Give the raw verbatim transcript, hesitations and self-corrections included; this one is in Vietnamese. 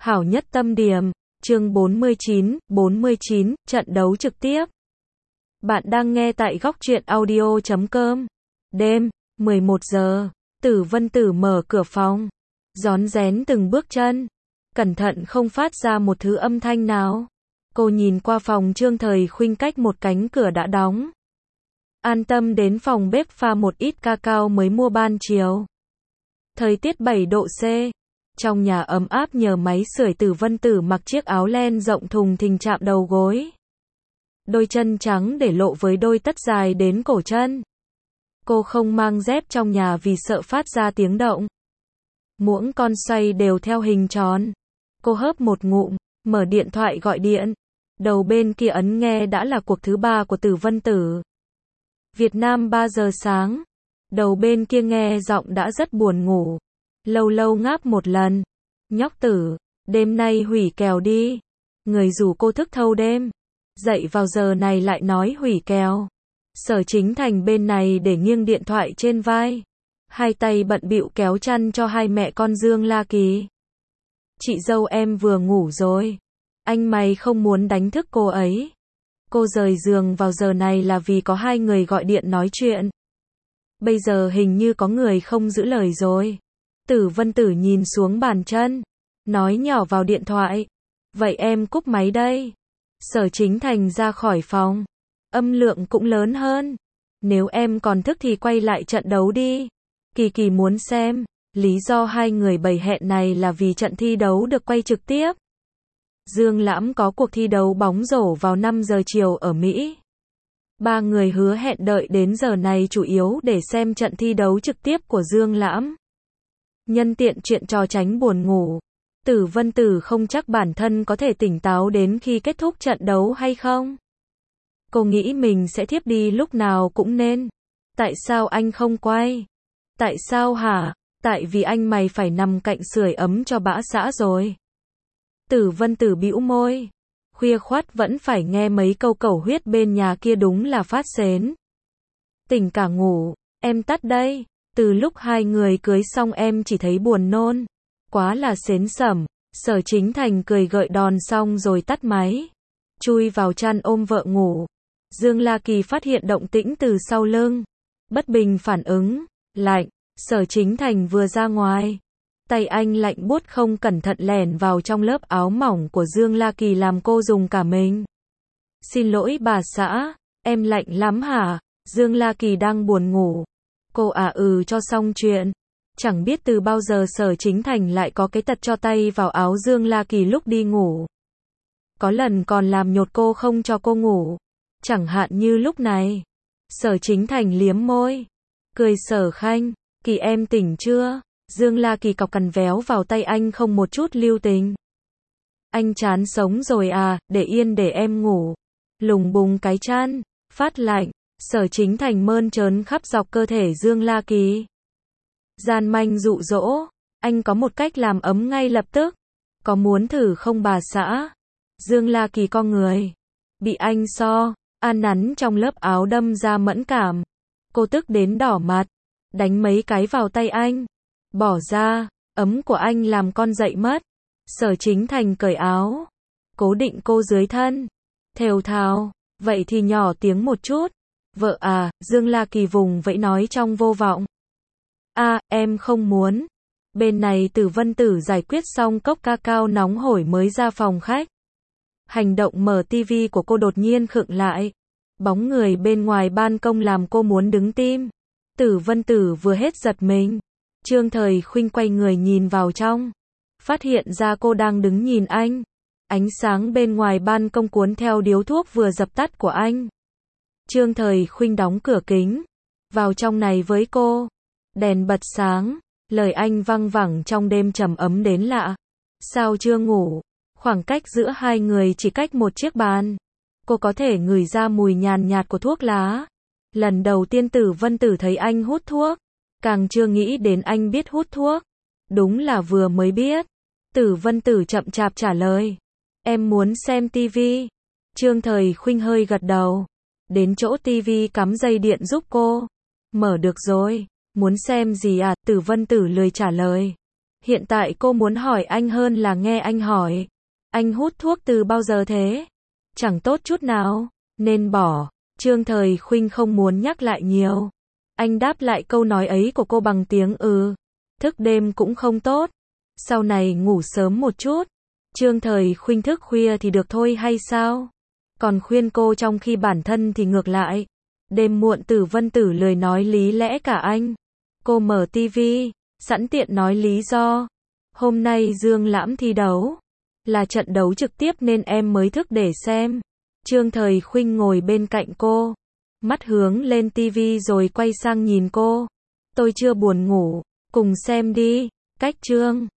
Hảo nhất tâm điểm, chương bốn mươi chín, bốn mươi chín, trận đấu trực tiếp. Bạn đang nghe tại góc truyện audio chấm com. Đêm, mười một giờ, Tử Vân Tử mở cửa phòng, rón rén từng bước chân, cẩn thận không phát ra một thứ âm thanh nào. Cô nhìn qua phòng Trương Thời Khuynh cách một cánh cửa đã đóng. An tâm đến phòng bếp pha một ít cacao mới mua ban chiều. Thời tiết bảy độ C. Trong nhà ấm áp nhờ máy sưởi. Tử Vân Tử mặc chiếc áo len rộng thùng thình chạm đầu gối. Đôi chân trắng để lộ với đôi tất dài đến cổ chân. Cô không mang dép trong nhà vì sợ phát ra tiếng động. Muỗng con xoay đều theo hình tròn. Cô hớp một ngụm, mở điện thoại gọi điện. Đầu bên kia ấn nghe đã là cuộc thứ ba của Tử Vân Tử. Việt Nam ba giờ sáng. Đầu bên kia nghe giọng đã rất buồn ngủ. Lâu lâu ngáp một lần. Nhóc Tử, đêm nay hủy kèo đi. Người rủ cô thức thâu đêm. Dậy vào giờ này lại nói hủy kèo. Sở Chính Thành bên này để nghiêng điện thoại trên vai. Hai tay bận bịu kéo chăn cho hai mẹ con Dương La Kỳ. Chị dâu em vừa ngủ rồi. Anh mày không muốn đánh thức cô ấy. Cô rời giường vào giờ này là vì có hai người gọi điện nói chuyện. Bây giờ hình như có người không giữ lời rồi. Tử Vân Tử nhìn xuống bàn chân, nói nhỏ vào điện thoại. Vậy em cúp máy đây. Sở Chính Thành ra khỏi phòng. Âm lượng cũng lớn hơn. Nếu em còn thức thì quay lại trận đấu đi. Kỳ Kỳ muốn xem. Lý do hai người bày hẹn này là vì trận thi đấu được quay trực tiếp. Dương Lãm có cuộc thi đấu bóng rổ vào năm giờ chiều ở Mỹ. Ba người hứa hẹn đợi đến giờ này chủ yếu để xem trận thi đấu trực tiếp của Dương Lãm. Nhân tiện chuyện trò tránh buồn ngủ. Tử Vân Tử không chắc bản thân có thể tỉnh táo đến khi kết thúc trận đấu hay không. Cô nghĩ mình sẽ thiếp đi lúc nào cũng nên. Tại sao anh không quay? Tại sao hả? Tại vì anh mày phải nằm cạnh sưởi ấm cho bã xã rồi. Tử Vân Tử bĩu môi. Khuya khoắt vẫn phải nghe mấy câu cầu huyết bên nhà kia đúng là phát sến. Tỉnh cả ngủ, em tắt đây. Từ lúc hai người cưới xong em chỉ thấy buồn nôn. Quá là sến sẩm. Sở Chính Thành cười gợi đòn xong rồi tắt máy. Chui vào chăn ôm vợ ngủ. Dương La Kỳ phát hiện động tĩnh từ sau lưng. Bất bình phản ứng. Lạnh. Sở Chính Thành vừa ra ngoài. Tay anh lạnh buốt không cẩn thận lẻn vào trong lớp áo mỏng của Dương La Kỳ làm cô dùng cả mình. Xin lỗi bà xã, em lạnh lắm hả? Dương La Kỳ đang buồn ngủ. Cô à ừ cho xong chuyện. Chẳng biết từ bao giờ Sở Chính Thành lại có cái tật cho tay vào áo Dương La Kỳ lúc đi ngủ. Có lần còn làm nhột cô không cho cô ngủ. Chẳng hạn như lúc này. Sở Chính Thành liếm môi. Cười Sở Khanh, Kỳ em tỉnh chưa? Dương La Kỳ cọc cằn véo vào tay anh không một chút lưu tình. Anh chán sống rồi à, để yên để em ngủ. Lùng bùng cái chăn, phát lạnh. Sở Chính Thành mơn trớn khắp dọc cơ thể Dương La Kỳ. Gian manh dụ dỗ. Anh có một cách làm ấm ngay lập tức. Có muốn thử không bà xã? Dương La Kỳ co người. Bị anh so, an nắn trong lớp áo đâm ra mẫn cảm. Cô tức đến đỏ mặt. Đánh mấy cái vào tay anh. Bỏ ra, ấm của anh làm con dậy mất. Sở Chính Thành cởi áo. Cố định cô dưới thân. Thều thào, vậy thì nhỏ tiếng một chút. Vợ à, Dương La Kỳ vùng vẫy nói trong vô vọng. À, em không muốn. Bên này Tử Vân Tử giải quyết xong cốc cacao nóng hổi mới ra phòng khách. Hành động mở tivi của cô đột nhiên khựng lại. Bóng người bên ngoài ban công làm cô muốn đứng tim. Tử Vân Tử vừa hết giật mình. Trương Thời Khuynh quay người nhìn vào trong. Phát hiện ra cô đang đứng nhìn anh. Ánh sáng bên ngoài ban công cuốn theo điếu thuốc vừa dập tắt của anh. Trương Thời Khuynh đóng cửa kính. Vào trong này với cô. Đèn bật sáng. Lời anh văng vẳng trong đêm trầm ấm đến lạ. Sao chưa ngủ? Khoảng cách giữa hai người chỉ cách một chiếc bàn. Cô có thể ngửi ra mùi nhàn nhạt của thuốc lá. Lần đầu tiên Tử Vân Tử thấy anh hút thuốc. Càng chưa nghĩ đến anh biết hút thuốc. Đúng là vừa mới biết. Tử Vân Tử chậm chạp trả lời. Em muốn xem tivi. Trương Thời Khuynh hơi gật đầu. Đến chỗ tivi cắm dây điện giúp cô. Mở được rồi. Muốn xem gì à? Tử Vân Tử lười trả lời. Hiện tại cô muốn hỏi anh hơn là nghe anh hỏi. Anh hút thuốc từ bao giờ thế? Chẳng tốt chút nào, nên bỏ. Trương Thời Khuynh không muốn nhắc lại nhiều. Anh đáp lại câu nói ấy của cô bằng tiếng ừ. Thức đêm cũng không tốt. Sau này ngủ sớm một chút. Trương Thời Khuynh thức khuya thì được thôi hay sao? Còn khuyên cô trong khi bản thân thì ngược lại. Đêm muộn Tử Vân Tử lười nói lý lẽ cả anh. Cô mở tivi, sẵn tiện nói lý do. Hôm nay Dương Lãm thi đấu. Là trận đấu trực tiếp nên em mới thức để xem. Trương Thời Khuynh ngồi bên cạnh cô. Mắt hướng lên tivi rồi quay sang nhìn cô. Tôi chưa buồn ngủ. Cùng xem đi. Cách Trương